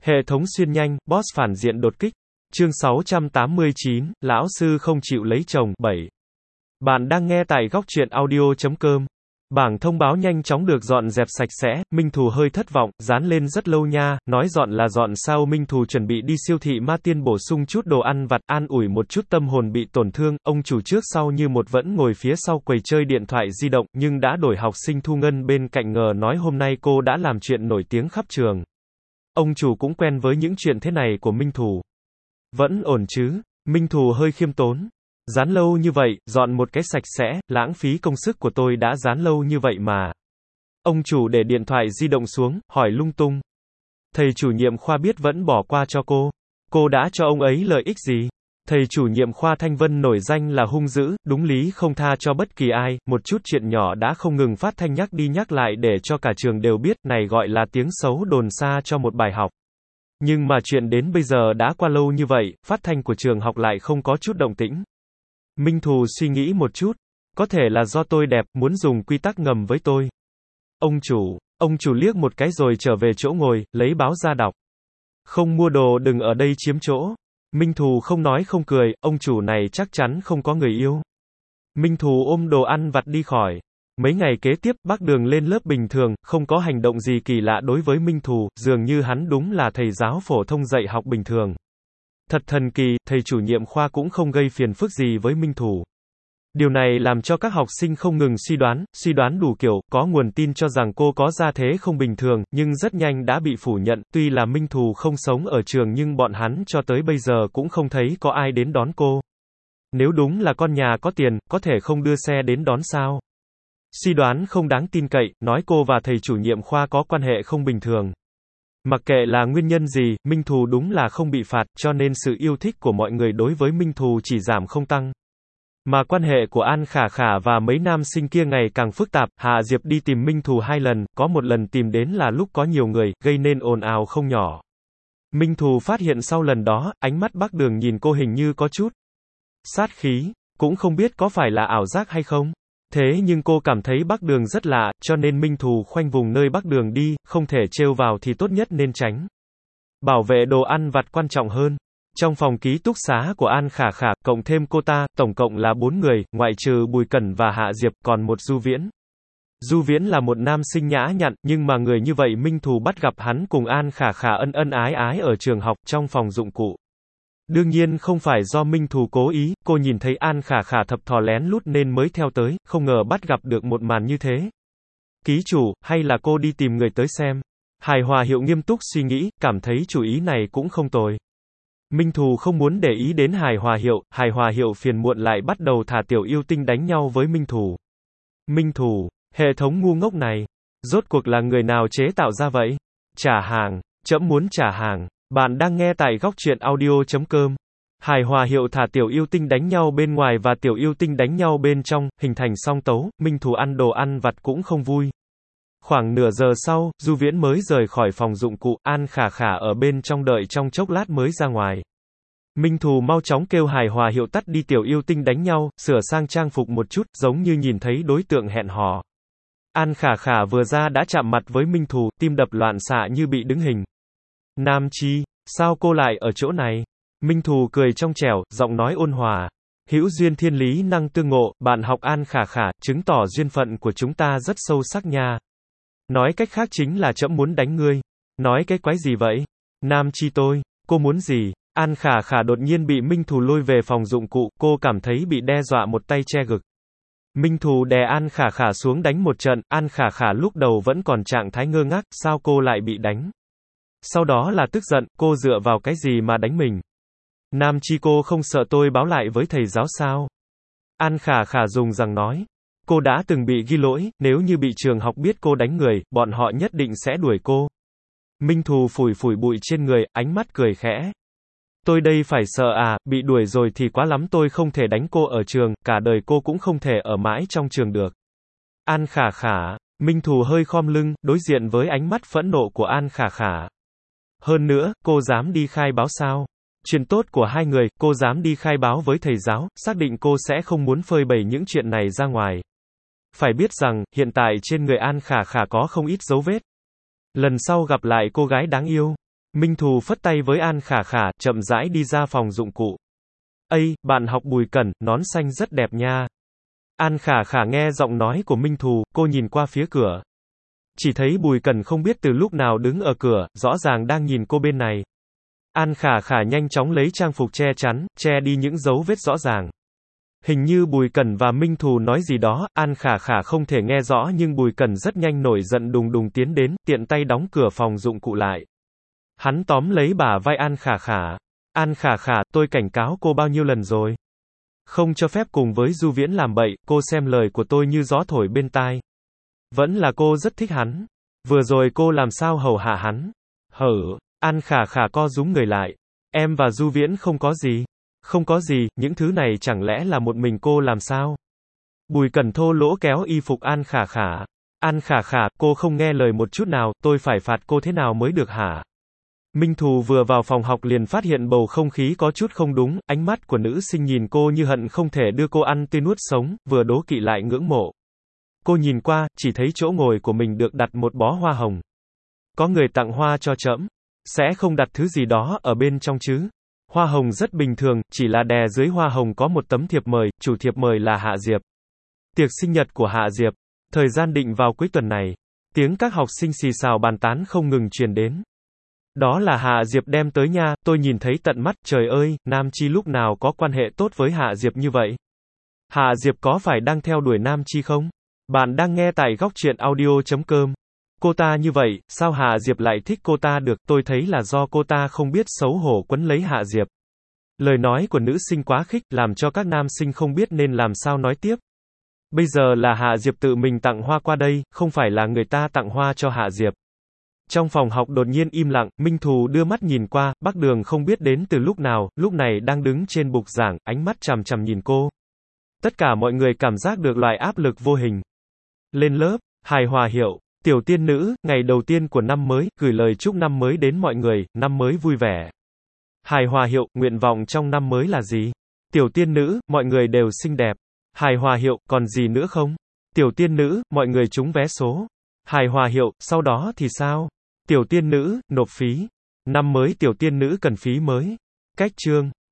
Hệ thống xuyên nhanh, boss phản diện đột kích. Chương 689, lão sư không chịu lấy chồng, 7. Bạn đang nghe tại góc truyện audio.com. Bảng thông báo nhanh chóng được dọn dẹp sạch sẽ, Minh Thù hơi thất vọng, dán lên rất lâu nha, nói dọn là dọn sao. Minh Thù chuẩn bị đi siêu thị Ma Tiên bổ sung chút đồ ăn vặt, an ủi một chút tâm hồn bị tổn thương. Ông chủ trước sau như một vẫn ngồi phía sau quầy chơi điện thoại di động, nhưng đã đổi học sinh Thu Ngân bên cạnh ngờ nói hôm nay cô đã làm chuyện nổi tiếng khắp trường. Ông chủ cũng quen với những chuyện thế này của Minh Thù. Vẫn ổn chứ? Minh Thù hơi khiêm tốn. Dán lâu như vậy, dọn một cái sạch sẽ, lãng phí công sức của tôi đã dán lâu như vậy mà. Ông chủ để điện thoại di động xuống, hỏi lung tung. Thầy chủ nhiệm khoa biết vẫn bỏ qua cho cô. Cô đã cho ông ấy lợi ích gì? Thầy chủ nhiệm khoa Thanh Vân nổi danh là hung dữ, đúng lý không tha cho bất kỳ ai, một chút chuyện nhỏ đã không ngừng phát thanh nhắc đi nhắc lại để cho cả trường đều biết, này gọi là tiếng xấu đồn xa cho một bài học. Nhưng mà chuyện đến bây giờ đã qua lâu như vậy, phát thanh của trường học lại không có chút động tĩnh. Minh Thù suy nghĩ một chút. Có thể là do tôi đẹp, muốn dùng quy tắc ngầm với tôi. Ông chủ liếc một cái rồi trở về chỗ ngồi, lấy báo ra đọc. Không mua đồ đừng ở đây chiếm chỗ. Minh Thù không nói không cười, ông chủ này chắc chắn không có người yêu. Minh Thù ôm đồ ăn vặt đi khỏi. Mấy ngày kế tiếp, Bắc Đường lên lớp bình thường, không có hành động gì kỳ lạ đối với Minh Thù, dường như hắn đúng là thầy giáo phổ thông dạy học bình thường. Thật thần kỳ, thầy chủ nhiệm khoa cũng không gây phiền phức gì với Minh Thù. Điều này làm cho các học sinh không ngừng suy đoán đủ kiểu, có nguồn tin cho rằng cô có gia thế không bình thường, nhưng rất nhanh đã bị phủ nhận, tuy là Minh Thù không sống ở trường nhưng bọn hắn cho tới bây giờ cũng không thấy có ai đến đón cô. Nếu đúng là con nhà có tiền, có thể không đưa xe đến đón sao? Suy đoán không đáng tin cậy, nói cô và thầy chủ nhiệm khoa có quan hệ không bình thường. Mặc kệ là nguyên nhân gì, Minh Thù đúng là không bị phạt, cho nên sự yêu thích của mọi người đối với Minh Thù chỉ giảm không tăng. Mà quan hệ của An Khả Khả và mấy nam sinh kia ngày càng phức tạp, Hạ Diệp đi tìm Minh Thù 2 lần, có một lần tìm đến là lúc có nhiều người, gây nên ồn ào không nhỏ. Minh Thù phát hiện sau lần đó, ánh mắt Bắc Đường nhìn cô hình như có chút sát khí, cũng không biết có phải là ảo giác hay không. Thế nhưng cô cảm thấy Bắc Đường rất lạ, cho nên Minh Thù khoanh vùng nơi Bắc Đường đi, không thể trêu vào thì tốt nhất nên tránh. Bảo vệ đồ ăn vặt quan trọng hơn. Trong phòng ký túc xá của An Khả Khả, cộng thêm cô ta, tổng cộng là 4 người, ngoại trừ Bùi Cẩn và Hạ Diệp, còn một Du Viễn. Du Viễn là một nam sinh nhã nhặn, nhưng mà người như vậy Minh Thù bắt gặp hắn cùng An Khả Khả ân ái ở trường học, trong phòng dụng cụ. Đương nhiên không phải do Minh Thù cố ý, cô nhìn thấy An Khả Khả thập thò lén lút nên mới theo tới, không ngờ bắt gặp được một màn như thế. Ký chủ, hay là cô đi tìm người tới xem? Hài Hòa Hiệu nghiêm túc suy nghĩ, cảm thấy chủ ý này cũng không tồi. Minh Thù không muốn để ý đến Hài Hòa Hiệu phiền muộn lại bắt đầu thả Tiểu Yêu Tinh đánh nhau với Minh Thù. Minh Thù, hệ thống ngu ngốc này, rốt cuộc là người nào chế tạo ra vậy? Trả hàng, trẫm muốn trả hàng. Bạn đang nghe tại góc truyện audio.com. Hài Hòa Hiệu thả Tiểu Yêu Tinh đánh nhau bên ngoài và Tiểu Yêu Tinh đánh nhau bên trong, hình thành song tấu, Minh Thù ăn đồ ăn vặt cũng không vui. Khoảng nửa giờ sau, Du Viễn mới rời khỏi phòng dụng cụ, An Khả Khả ở bên trong đợi trong chốc lát mới ra ngoài. Minh Thù mau chóng kêu Hài Hòa Hiệu tắt đi Tiểu Yêu Tinh đánh nhau, sửa sang trang phục một chút, giống như nhìn thấy đối tượng hẹn hò. An Khả Khả vừa ra đã chạm mặt với Minh Thù, tim đập loạn xạ như bị đứng hình. Nam Chi, sao cô lại ở chỗ này? Minh Thù cười trong trẻo, giọng nói ôn hòa. Hữu duyên thiên lý năng tương ngộ, bạn học An Khả Khả, chứng tỏ duyên phận của chúng ta rất sâu sắc nha. Nói cách khác chính là trẫm muốn đánh ngươi. Nói cái quái gì vậy? Nam Chi tôi, cô muốn gì? An Khả Khả đột nhiên bị Minh Thù lôi về phòng dụng cụ, cô cảm thấy bị đe dọa một tay che ngực. Minh Thù đè An Khả Khả xuống đánh một trận, An Khả Khả lúc đầu vẫn còn trạng thái ngơ ngác, sao cô lại bị đánh? Sau đó là tức giận, cô dựa vào cái gì mà đánh mình? Nam Chi cô không sợ tôi báo lại với thầy giáo sao? An Khả Khả dùng rằng nói. Cô đã từng bị ghi lỗi, nếu như bị trường học biết cô đánh người, bọn họ nhất định sẽ đuổi cô. Minh Thù phủi phủi bụi trên người, ánh mắt cười khẽ. Tôi đây phải sợ à, bị đuổi rồi thì quá lắm, tôi không thể đánh cô ở trường, cả đời cô cũng không thể ở mãi trong trường được. An Khả Khả, Minh Thù hơi khom lưng, đối diện với ánh mắt phẫn nộ của An Khả Khả. Hơn nữa, cô dám đi khai báo sao? Chuyện tốt của hai người, cô dám đi khai báo với thầy giáo, xác định cô sẽ không muốn phơi bày những chuyện này ra ngoài. Phải biết rằng, hiện tại trên người An Khả Khả có không ít dấu vết. Lần sau gặp lại cô gái đáng yêu, Minh Thù phất tay với An Khả Khả, chậm rãi đi ra phòng dụng cụ. Ây, bạn học Bùi Cẩn, nón xanh rất đẹp nha. An Khả Khả nghe giọng nói của Minh Thù, cô nhìn qua phía cửa. Chỉ thấy Bùi Cẩn không biết từ lúc nào đứng ở cửa, rõ ràng đang nhìn cô bên này. An Khả Khả nhanh chóng lấy trang phục che chắn, che đi những dấu vết rõ ràng. Hình như Bùi Cẩn và Minh Thù nói gì đó, An Khả Khả không thể nghe rõ nhưng Bùi Cẩn rất nhanh nổi giận đùng đùng tiến đến, tiện tay đóng cửa phòng dụng cụ lại. Hắn tóm lấy bả vai An Khả Khả. An Khả Khả, tôi cảnh cáo cô bao nhiêu lần rồi. Không cho phép cùng với Du Viễn làm bậy, cô xem lời của tôi như gió thổi bên tai. Vẫn là cô rất thích hắn. Vừa rồi cô làm sao hầu hạ hắn? An Khả Khả co rúm người lại. Em và Du Viễn không có gì. Không có gì, những thứ này chẳng lẽ là một mình cô làm sao? Bùi Cẩn thô lỗ kéo y phục An Khả Khả. An Khả Khả, cô không nghe lời một chút nào, tôi phải phạt cô thế nào mới được hả? Minh Thù vừa vào phòng học liền phát hiện bầu không khí có chút không đúng, ánh mắt của nữ sinh nhìn cô như hận không thể đưa cô ăn tươi nuốt sống, vừa đố kỵ lại ngưỡng mộ. Cô nhìn qua, chỉ thấy chỗ ngồi của mình được đặt một bó hoa hồng. Có người tặng hoa cho trẫm, sẽ không đặt thứ gì đó ở bên trong chứ? Hoa hồng rất bình thường, chỉ là đè dưới hoa hồng có một tấm thiệp mời, chủ thiệp mời là Hạ Diệp. Tiệc sinh nhật của Hạ Diệp, thời gian định vào cuối tuần này. Tiếng các học sinh xì xào bàn tán không ngừng truyền đến. Đó là Hạ Diệp đem tới nha, tôi nhìn thấy tận mắt, trời ơi, Nam Chi lúc nào có quan hệ tốt với Hạ Diệp như vậy? Hạ Diệp có phải đang theo đuổi Nam Chi không? Bạn đang nghe tại góc truyện audio.com. Cô ta như vậy, sao Hạ Diệp lại thích cô ta được, tôi thấy là do cô ta không biết xấu hổ quấn lấy Hạ Diệp. Lời nói của nữ sinh quá khích, làm cho các nam sinh không biết nên làm sao nói tiếp. Bây giờ là Hạ Diệp tự mình tặng hoa qua đây, không phải là người ta tặng hoa cho Hạ Diệp. Trong phòng học đột nhiên im lặng, Minh Thù đưa mắt nhìn qua, Bắc Đường không biết đến từ lúc nào, lúc này đang đứng trên bục giảng, ánh mắt chằm chằm nhìn cô. Tất cả mọi người cảm giác được loại áp lực vô hình. Lên lớp, hài hòa hiệu, tiểu tiên nữ, ngày đầu tiên của năm mới, gửi lời chúc năm mới đến mọi người, năm mới vui vẻ. Hài hòa hiệu, nguyện vọng trong năm mới là gì? Tiểu tiên nữ, mọi người đều xinh đẹp. Hài hòa hiệu, còn gì nữa không? Tiểu tiên nữ, mọi người trúng vé số. Hài hòa hiệu, sau đó thì sao? Tiểu tiên nữ, nộp phí. Năm mới tiểu tiên nữ cần phí mới. Cách chương.